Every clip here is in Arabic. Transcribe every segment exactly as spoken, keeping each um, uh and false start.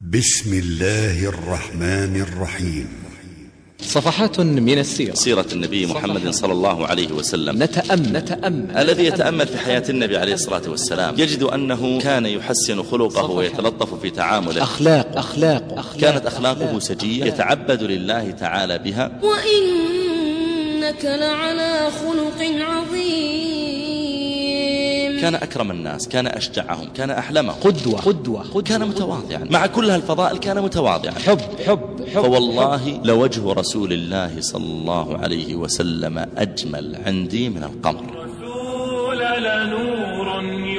بسم الله الرحمن الرحيم. صفحات من السيرة. سيرة النبي محمد صلى الله عليه وسلم. نتأمل, نتأمل. الذي يتأمل في حياة النبي عليه الصلاة والسلام يجد أنه كان يحسن خلقه ويتلطف في تعامله. أخلاق أخلاق, أخلاق كانت أخلاقه سجية يتعبد لله تعالى بها. وإنك لعلى خلق عظيم. كان أكرم الناس، كان أشجعهم، كان أحلمهم، قدوة قدوة, قدوة كان متواضعا. مع كل هالفضائل كان متواضعا. حب حب, حب فوالله لوجه رسول الله صلى الله عليه وسلم أجمل عندي من القمر. رسول لنور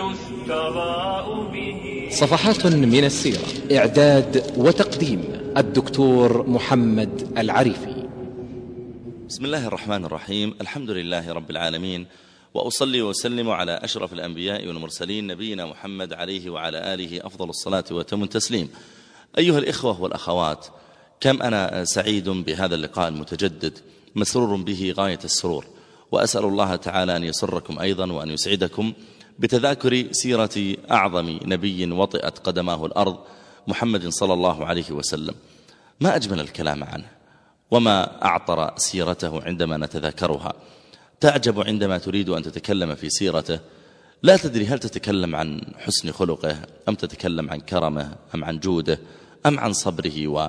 يستضاء به. صفحات من السيرة. إعداد وتقديم الدكتور محمد العريفي. بسم الله الرحمن الرحيم. الحمد لله رب العالمين، وأصلي وأسلم على أشرف الأنبياء والمرسلين نبينا محمد عليه وعلى آله أفضل الصلاة وتم التسليم. أيها الإخوة والأخوات، كم أنا سعيد بهذا اللقاء المتجدد، مسرور به غاية السرور، وأسأل الله تعالى أن يسركم أيضا وأن يسعدكم بتذاكر سيرة أعظم نبي وطئت قدماه الأرض، محمد صلى الله عليه وسلم. ما أجمل الكلام عنه، وما أعطر سيرته عندما نتذاكرها. تعجب عندما تريد أن تتكلم في سيرته، لا تدري هل تتكلم عن حسن خلقه، أم تتكلم عن كرمه، أم عن جوده، أم عن صبره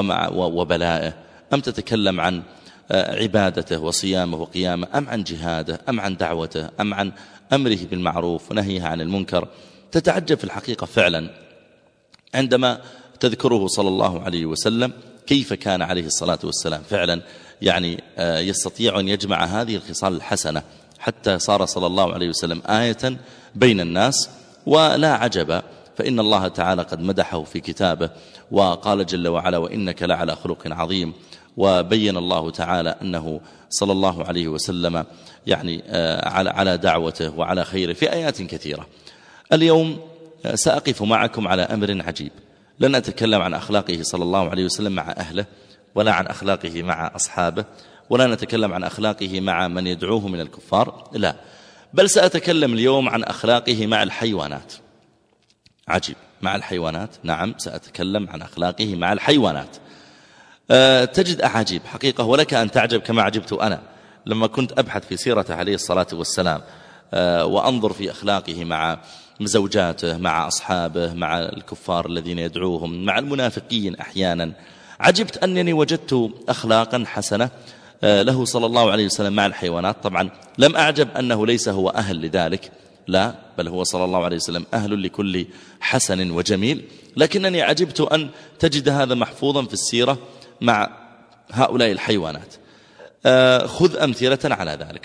وبلائه، أم تتكلم عن عبادته وصيامه وقيامه، أم عن جهاده، أم عن دعوته، أم عن أمره بالمعروف ونهيه عن المنكر. تتعجب في الحقيقة فعلا عندما تذكره صلى الله عليه وسلم كيف كان عليه الصلاة والسلام فعلا يعني يستطيع أن يجمع هذه الخصال الحسنة، حتى صار صلى الله عليه وسلم آية بين الناس. ولا عجب، فإن الله تعالى قد مدحه في كتابه وقال جل وعلا: وإنك لعلى خلق عظيم. وبين الله تعالى أنه صلى الله عليه وسلم يعني على دعوته وعلى خيره في آيات كثيرة. اليوم سأقف معكم على أمر عجيب. لن أتكلم عن أخلاقه صلى الله عليه وسلم مع أهله، ولا عن أخلاقه مع أصحابه، ولا نتكلم عن أخلاقه مع من يدعوه من الكفار، لا، بل سأتكلم اليوم عن أخلاقه مع الحيوانات. عجيب، مع الحيوانات. نعم، سأتكلم عن أخلاقه مع الحيوانات. أه تجد أعاجيب حقيقة، ولك أن تعجب كما عجبت أنا لما كنت أبحث في سيرته عليه الصلاة والسلام، أه وأنظر في أخلاقه مع زوجاته، مع أصحابه، مع الكفار الذين يدعوهم، مع المنافقين أحيانا. عجبت أنني وجدت أخلاقا حسنة له صلى الله عليه وسلم مع الحيوانات. طبعا لم أعجب أنه ليس هو أهل لذلك، لا، بل هو صلى الله عليه وسلم أهل لكل حسن وجميل، لكنني عجبت أن تجد هذا محفوظا في السيرة مع هؤلاء الحيوانات. خذ أمثلة على ذلك.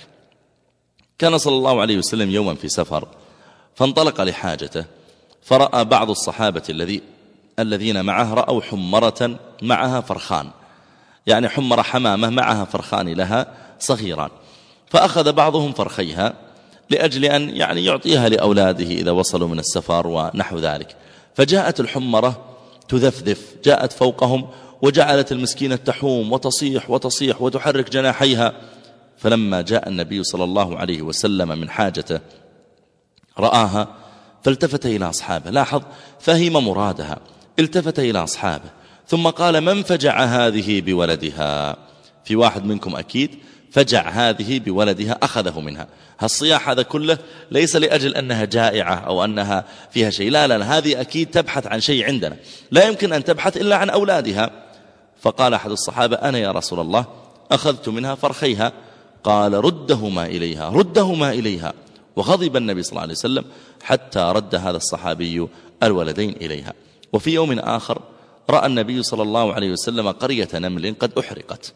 كان صلى الله عليه وسلم يوما في سفر، فانطلق لحاجته، فرأى بعض الصحابة الذي الذين معه رأوا حمرة معها فرخان، يعني حمر حمامة معها فرخان لها صغيران، فأخذ بعضهم فرخيها لأجل أن يعني يعطيها لأولاده إذا وصلوا من السفر ونحو ذلك. فجاءت الحمرة تذفذف، جاءت فوقهم وجعلت المسكينة تحوم وتصيح وتصيح وتحرك جناحيها. فلما جاء النبي صلى الله عليه وسلم من حاجته رآها، فالتفت إلى أصحابه. لاحظ، فهم مرادها، التفت إلى أصحابه ثم قال: من فجع هذه بولدها؟ في واحد منكم أكيد فجع هذه بولدها، أخذه منها. هالصياح هذا كله ليس لأجل أنها جائعة أو أنها فيها شيء، لا لا لا، هذه أكيد تبحث عن شيء عندنا، لا يمكن أن تبحث إلا عن أولادها. فقال أحد الصحابة: أنا يا رسول الله أخذت منها فرخيها. قال: ردهما إليها، ردهما إليها. وغضب النبي صلى الله عليه وسلم حتى رد هذا الصحابي الولدين إليها. وفي يوم آخر رأى النبي صلى الله عليه وسلم قرية نمل قد أحرقت،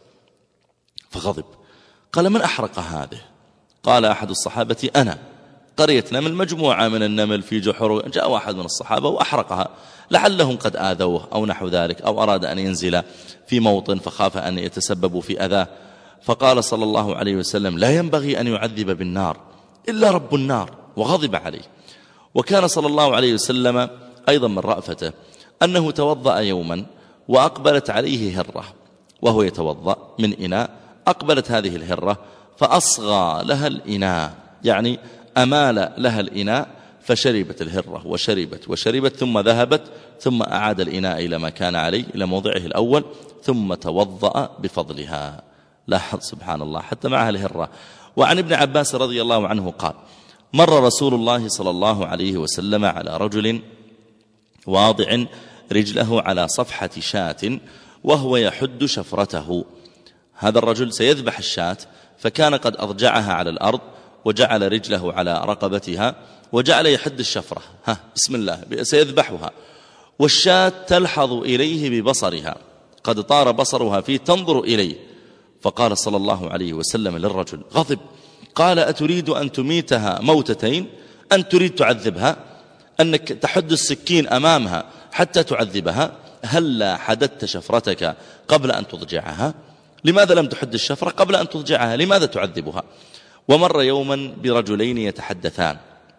فغضب، قال: من أحرق هذه؟ قال أحد الصحابة: أنا. قرية نمل، مجموعة من النمل في جحر، جاء واحد من الصحابة وأحرقها، لعلهم قد آذوه أو نحو ذلك، أو أراد أن ينزل في موطن فخاف أن يتسببوا في أذاه. فقال صلى الله عليه وسلم: لا ينبغي أن يعذب بالنار إلا رب النار، وغضب عليه. وكان صلى الله عليه وسلم أيضا من رأفته أنه توضأ يوما وأقبلت عليه هرة، وهو يتوضأ من إناء، أقبلت هذه الهرة فأصغى لها الإناء، يعني أمال لها الإناء فشربت الهرة وشربت وشربت ثم ذهبت، ثم أعاد الإناء إلى ما كان عليه إلى موضعه الأول، ثم توضأ بفضلها. لاحظ سبحان الله حتى معها الهرة. وعن ابن عباس رضي الله عنه قال: مر رسول الله صلى الله عليه وسلم على رجل واضع رجله على صفحة شاة وهو يحد شفرته. هذا الرجل سيذبح الشاة، فكان قد أضجعها على الأرض وجعل رجله على رقبتها وجعل يحد الشفرة، ها بسم الله سيذبحها، والشاة تلحظ إليه ببصرها، قد طار بصرها فيه تنظر إليه. فقال صلى الله عليه وسلم للرجل غضب، قال: أتريد أن تميتها موتتين؟ أن تريد تعذبها؟ أنك تحد السكين أمامها حتى تعذبها؟ هلا حددت شفرتك قبل أن تضجعها؟ لماذا لم تحد الشفرة قبل أن تضجعها؟ لماذا تعذبها؟ ومر يوما برجلين يتحدثان،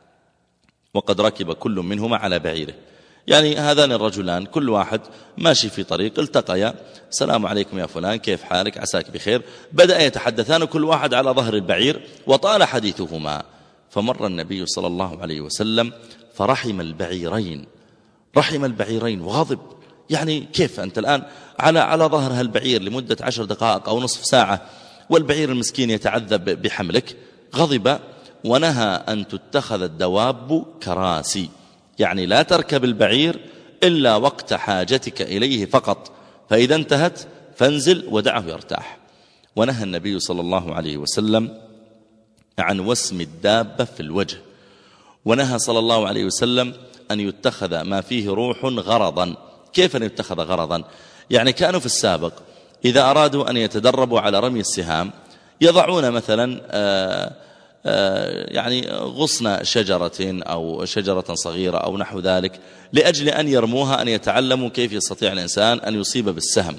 وقد ركب كل منهما على بعيره، يعني هذان الرجلان كل واحد ماشي في طريق، التقيا: السلام عليكم يا فلان، كيف حالك، عساك بخير. بدأ يتحدثان كل واحد على ظهر البعير، وطال حديثهما. فمر النبي صلى الله عليه وسلم فرحم البعيرين، رحم البعيرين وغضب، يعني كيف أنت الآن على على ظهر هالبعير لمدة عشر دقائق أو نصف ساعة والبعير المسكين يتعذب بحملك؟ غضب ونهى أن تتخذ الدواب كراسي، يعني لا تركب البعير إلا وقت حاجتك إليه فقط، فإذا انتهت فانزل ودعه يرتاح. ونهى النبي صلى الله عليه وسلم عن وسم الدابة في الوجه، ونهى صلى الله عليه وسلم أن يتخذ ما فيه روح غرضا. كيف أن يتخذ غرضا؟ يعني كانوا في السابق إذا أرادوا أن يتدربوا على رمي السهام يضعون مثلا آآ آآ يعني غصن شجرة أو شجرة صغيرة أو نحو ذلك لأجل أن يرموها، أن يتعلموا كيف يستطيع الإنسان أن يصيب بالسهم.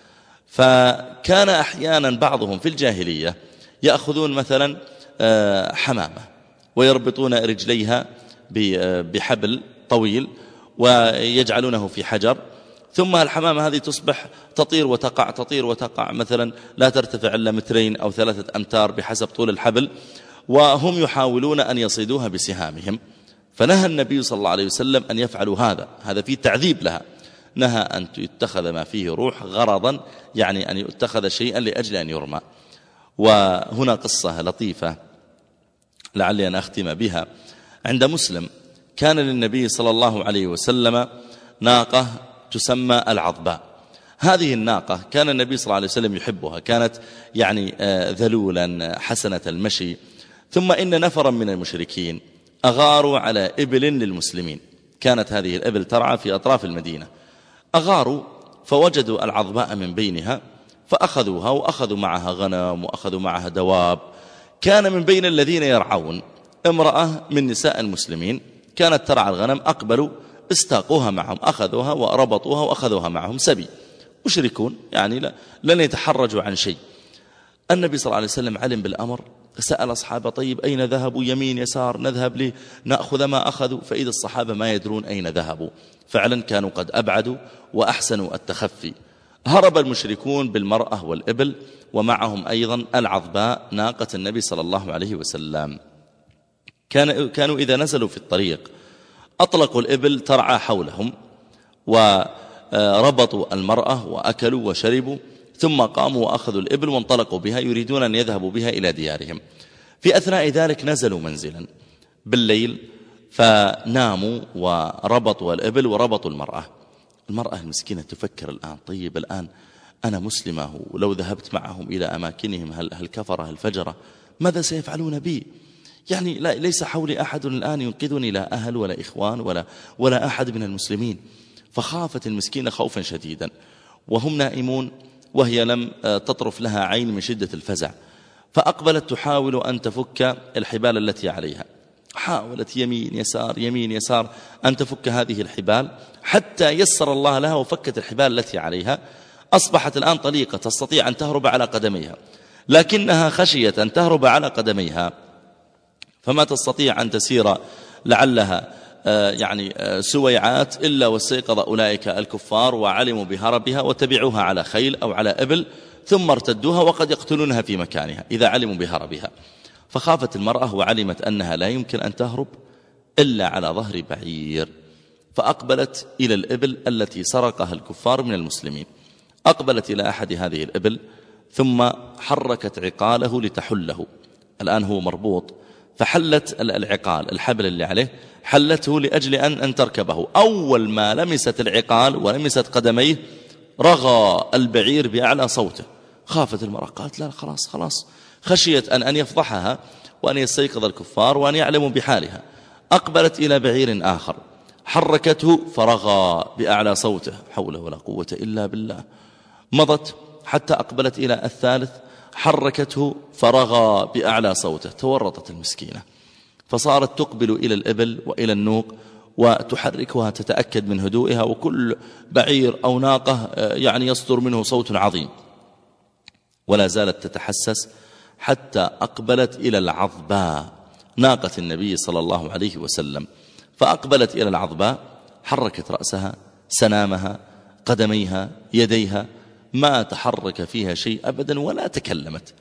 فكان أحيانا بعضهم في الجاهلية يأخذون مثلا حمامة ويربطون رجليها بحبل طويل ويجعلونه في حجر، ثم الحمامة هذه تصبح تطير وتقع تطير وتقع، مثلا لا ترتفع إلا مترين أو ثلاثة أمتار بحسب طول الحبل، وهم يحاولون أن يصيدوها بسهامهم. فنهى النبي صلى الله عليه وسلم أن يفعلوا هذا، هذا فيه تعذيب لها. نهى أن يتخذ ما فيه روح غرضا، يعني أن يتخذ شيئا لأجل أن يرمى. وهنا قصة لطيفة لعلي أن أختم بها. عند مسلم كان للنبي صلى الله عليه وسلم ناقة تسمى العضباء. هذه الناقة كان النبي صلى الله عليه وسلم يحبها، كانت يعني ذلولا حسنة المشي. ثم إن نفرا من المشركين أغاروا على إبل للمسلمين، كانت هذه الإبل ترعى في أطراف المدينة، أغاروا فوجدوا العضباء من بينها فأخذوها، وأخذوا معها غنم وأخذوا معها دواب. كان من بين الذين يرعون امرأة من نساء المسلمين كانت ترعى الغنم، أقبلوا استاقوها معهم، أخذوها وربطوها وأخذوها معهم سبي، مشركون يعني لن يتحرجوا عن شيء. النبي صلى الله عليه وسلم علم بالأمر، سأل أصحابه: طيب أين ذهبوا؟ يمين يسار، نذهب لنأخذ ما أخذوا. فإذا الصحابة ما يدرون أين ذهبوا، فعلا كانوا قد أبعدوا وأحسنوا التخفي. هرب المشركون بالمرأة والإبل، ومعهم أيضا العضباء ناقة النبي صلى الله عليه وسلم. كان كانوا إذا نزلوا في الطريق أطلقوا الإبل ترعى حولهم، وربطوا المرأة وأكلوا وشربوا، ثم قاموا وأخذوا الإبل وانطلقوا بها يريدون أن يذهبوا بها إلى ديارهم. في أثناء ذلك نزلوا منزلا بالليل فناموا وربطوا الإبل وربطوا المرأة. المرأة المسكينة تفكر الآن: طيب الآن أنا مسلمة، ولو ذهبت معهم إلى أماكنهم هل, هل كفر هل فجر، ماذا سيفعلون بي؟ يعني لا ليس حولي أحد الآن ينقذني، لا أهل ولا إخوان ولا, ولا أحد من المسلمين. فخافت المسكينة خوفا شديدا، وهم نائمون وهي لم تطرف لها عين من شدة الفزع، فأقبلت تحاول أن تفك الحبال التي عليها. حاولت يمين يسار يمين يسار أن تفك هذه الحبال، حتى يسر الله لها وفكت الحبال التي عليها. أصبحت الآن طليقة تستطيع أن تهرب على قدميها، لكنها خشيت أن تهرب على قدميها فما تستطيع أن تسير لعلها يعني سويعات إلا واستيقظ أولئك الكفار وعلموا بهربها وتبعوها على خيل أو على إبل، ثم ارتدوها وقد يقتلونها في مكانها إذا علموا بهربها. فخافت المرأة وعلمت أنها لا يمكن أن تهرب إلا على ظهر بعير، فأقبلت إلى الإبل التي سرقها الكفار من المسلمين. أقبلت إلى أحد هذه الإبل ثم حركت عقاله لتحله. الآن هو مربوط، فحلت العقال، الحبل اللي عليه حلته لأجل أن, أن تركبه. أول ما لمست العقال ولمست قدميه رغى البعير بأعلى صوته. خافت المرأة، قالت لا خلاص خلاص، خشيت أن, أن يفضحها وأن يستيقظ الكفار وأن يعلموا بحالها. أقبلت إلى بعير آخر حركته فرغى بأعلى صوته، حول ولا قوة إلا بالله. مضت حتى أقبلت إلى الثالث حركته فرغى بأعلى صوته. تورطت المسكينة، فصارت تقبل إلى الإبل وإلى النوق وتحركها تتأكد من هدوئها، وكل بعير أو ناقة يعني يصدر منه صوت عظيم، ولا زالت تتحسس حتى أقبلت إلى العظباء، ناقة النبي صلى الله عليه وسلم. فأقبلت إلى العظباء، حركت رأسها، سنامها، قدميها، يديها، ما تحرك فيها شيء أبدا ولا تكلمت.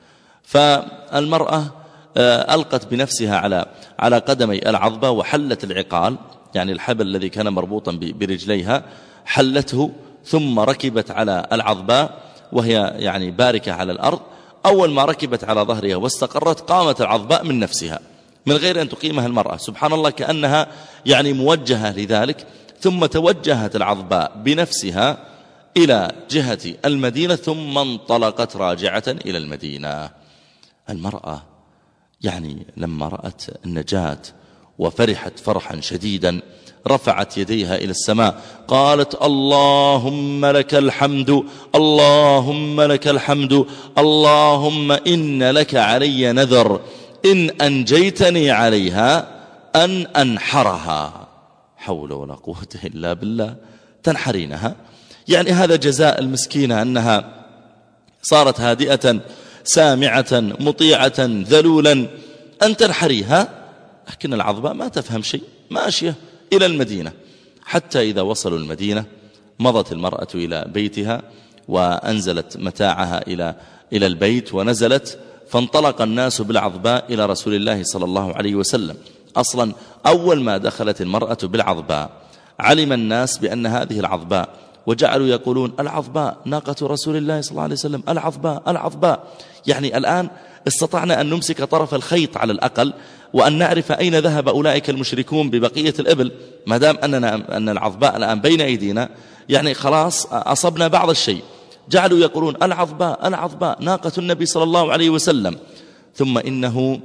فالمرأة ألقت بنفسها على على قدمي العظبة وحلت العقال، يعني الحبل الذي كان مربوطا برجليها حلته، ثم ركبت على العظباء وهي يعني باركة على الأرض. أول ما ركبت على ظهرها واستقرت قامت العظباء من نفسها من غير أن تقيمها المرأة، سبحان الله، كأنها يعني موجهة لذلك. ثم توجهت العظباء بنفسها إلى جهة المدينة، ثم انطلقت راجعة إلى المدينة. المرأة يعني لما رأت النجاة وفرحت فرحا شديدا رفعت يديها إلى السماء، قالت اللهم لك الحمد، اللهم لك الحمد، اللهم إن لك علي نذر إن أنجيتني عليها أن أنحرها. حول ولا قوة إلا بالله. تنحرينها، يعني هذا جزاء المسكينة، أنها صارت هادئة سامعة مطيعة ذلولا، أن تنحريها. لكن العظباء ما تفهم شيء، ماشية إلى المدينة. حتى إذا وصلوا المدينة مضت المرأة إلى بيتها وأنزلت متاعها إلى إلى البيت ونزلت، فانطلق الناس بالعظباء إلى رسول الله صلى الله عليه وسلم. أصلا أول ما دخلت المرأة بالعظباء علم الناس بأن هذه العظباء، وجعلوا يقولون العظباء ناقة رسول الله صلى الله عليه وسلم، العظباء العظباء. يعني الآن استطعنا أن نمسك طرف الخيط على الأقل، وأن نعرف أين ذهب أولئك المشركون ببقية الإبل. ما دام أننا أن العظباء الآن بين أيدينا، يعني خلاص أصبنا بعض الشيء. جعلوا يقولون العظباء العظباء ناقة النبي صلى الله عليه وسلم. ثم إنه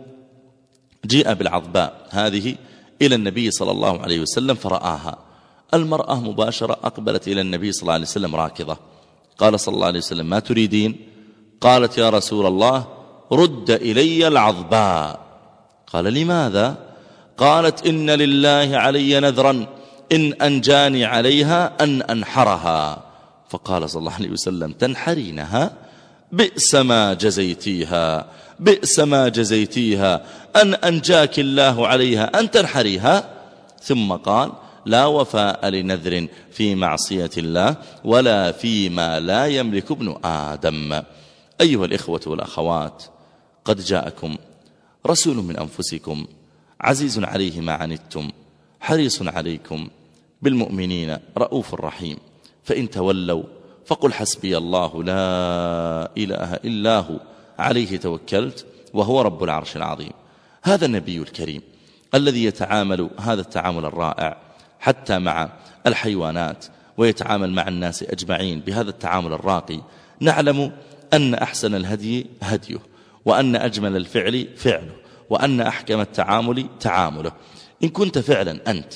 جيء بالعظباء هذه إلى النبي صلى الله عليه وسلم فرآها. المرأة مباشرة أقبلت إلى النبي صلى الله عليه وسلم راكضة. قال صلى الله عليه وسلم ما تريدين؟ قالت يا رسول الله رد إلي العظباء. قال لماذا؟ قالت إن لله علي نذرا إن أنجاني عليها أن أنحرها. فقال صلى الله عليه وسلم تنحرينها؟ بئس ما جزيتيها، بئس ما جزيتيها، أن أنجاك الله عليها أن تنحريها. ثم قال لا وفاء لنذر في معصية الله ولا فيما لا يملك ابن آدم. أيها الإخوة والأخوات، قد جاءكم رسول من أنفسكم عزيز عليه ما عنتم حريص عليكم بالمؤمنين رؤوف رحيم. فإن تولوا فقل حسبي الله لا إله إلا هو عليه توكلت وهو رب العرش العظيم. هذا النبي الكريم الذي يتعامل هذا التعامل الرائع حتى مع الحيوانات، ويتعامل مع الناس أجمعين بهذا التعامل الراقي، نعلم أن أحسن الهدي هديه، وأن أجمل الفعل فعله، وأن أحكم التعامل تعامله. إن كنت فعلا أنت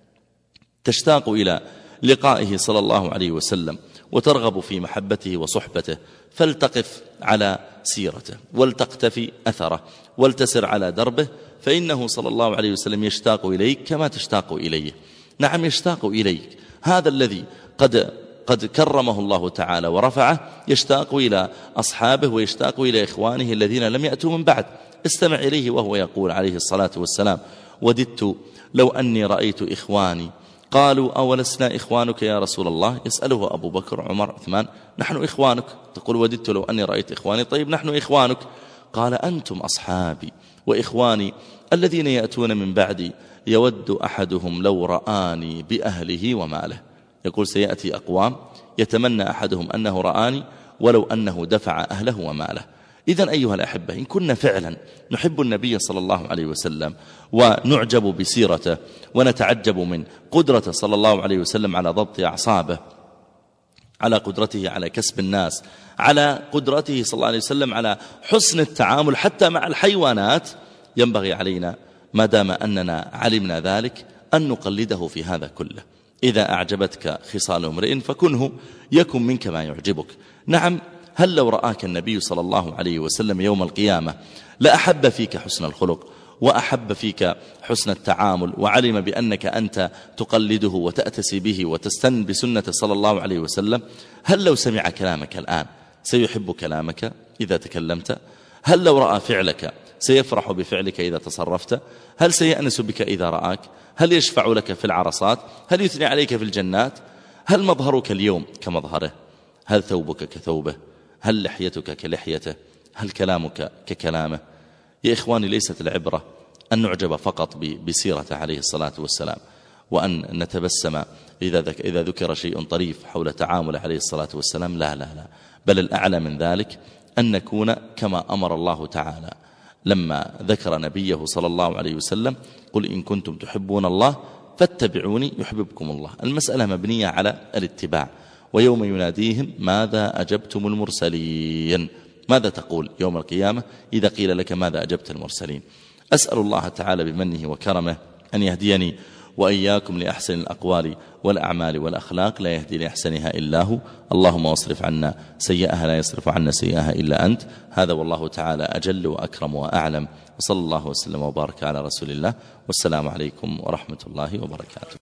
تشتاق إلى لقائه صلى الله عليه وسلم وترغب في محبته وصحبته، فلتقف على سيرته ولتقتفي أثره ولتسر على دربه، فإنه صلى الله عليه وسلم يشتاق إليك كما تشتاق إليه. نعم يشتاق إليك. هذا الذي قد قد كرمه الله تعالى ورفعه يشتاق إلى أصحابه ويشتاق إلى إخوانه الذين لم يأتوا من بعد. استمع إليه وهو يقول عليه الصلاة والسلام وددت لو أني رأيت إخواني قالوا أولسنا إخوانك يا رسول الله؟ يسأله أبو بكر عمر عثمان نحن إخوانك. تقول وددت لو أني رأيت إخواني، طيب نحن إخوانك. قال أنتم أصحابي وإخواني الذين يأتون من بعدي يود أحدهم لو رآني بأهله وماله. يقول سيأتي أقوام يتمنى أحدهم أنه رآني ولو أنه دفع أهله وماله. إذن أيها الأحبة، إن كنا فعلا نحب النبي صلى الله عليه وسلم ونعجب بسيرته ونتعجب من قدرته صلى الله عليه وسلم على ضبط أعصابه، على قدرته على كسب الناس، على قدرته صلى الله عليه وسلم على حسن التعامل حتى مع الحيوانات، ينبغي علينا ما دام أننا علمنا ذلك أن نقلده في هذا كله. إذا أعجبتك خصال امرئ فكنه يكن منك ما يعجبك. نعم، هل لو رآك النبي صلى الله عليه وسلم يوم القيامة لأحب فيك حسن الخلق وأحب فيك حسن التعامل، وعلم بأنك أنت تقلده وتأتسي به وتستن بسنة صلى الله عليه وسلم؟ هل لو سمع كلامك الآن سيحب كلامك إذا تكلمت؟ هل لو رأى فعلك سيفرح بفعلك إذا تصرفت؟ هل سيأنس بك إذا رآك؟ هل يشفع لك في العرصات؟ هل يثني عليك في الجنات؟ هل مظهرك اليوم كمظهره؟ هل ثوبك كثوبه؟ هل لحيتك كلحيته؟ هل كلامك ككلامه؟ يا إخواني، ليست العبرة أن نعجب فقط بسيرته عليه الصلاة والسلام وأن نتبسم إذا ذكر شيء طريف حول تعامله عليه الصلاة والسلام. لا لا لا، بل الأعلى من ذلك أن نكون كما أمر الله تعالى لما ذكر نبيه صلى الله عليه وسلم: قل إن كنتم تحبون الله فاتبعوني يحببكم الله. المسألة مبنية على الاتباع. ويوم يناديهم ماذا أجبتم المرسلين؟ ماذا تقول يوم القيامة إذا قيل لك ماذا أجبت المرسلين؟ أسأل الله تعالى بمنه وكرمه أن يهديني وإياكم لأحسن الأقوال والأعمال والأخلاق، لا يهدي لأحسنها إلا هو. اللهم واصرف عنا سيئها لا يصرف عنا سيئها إلا أنت. هذا والله تعالى أجل وأكرم وأعلم، وصلى الله وسلم وبارك على رسول الله، والسلام عليكم ورحمة الله وبركاته.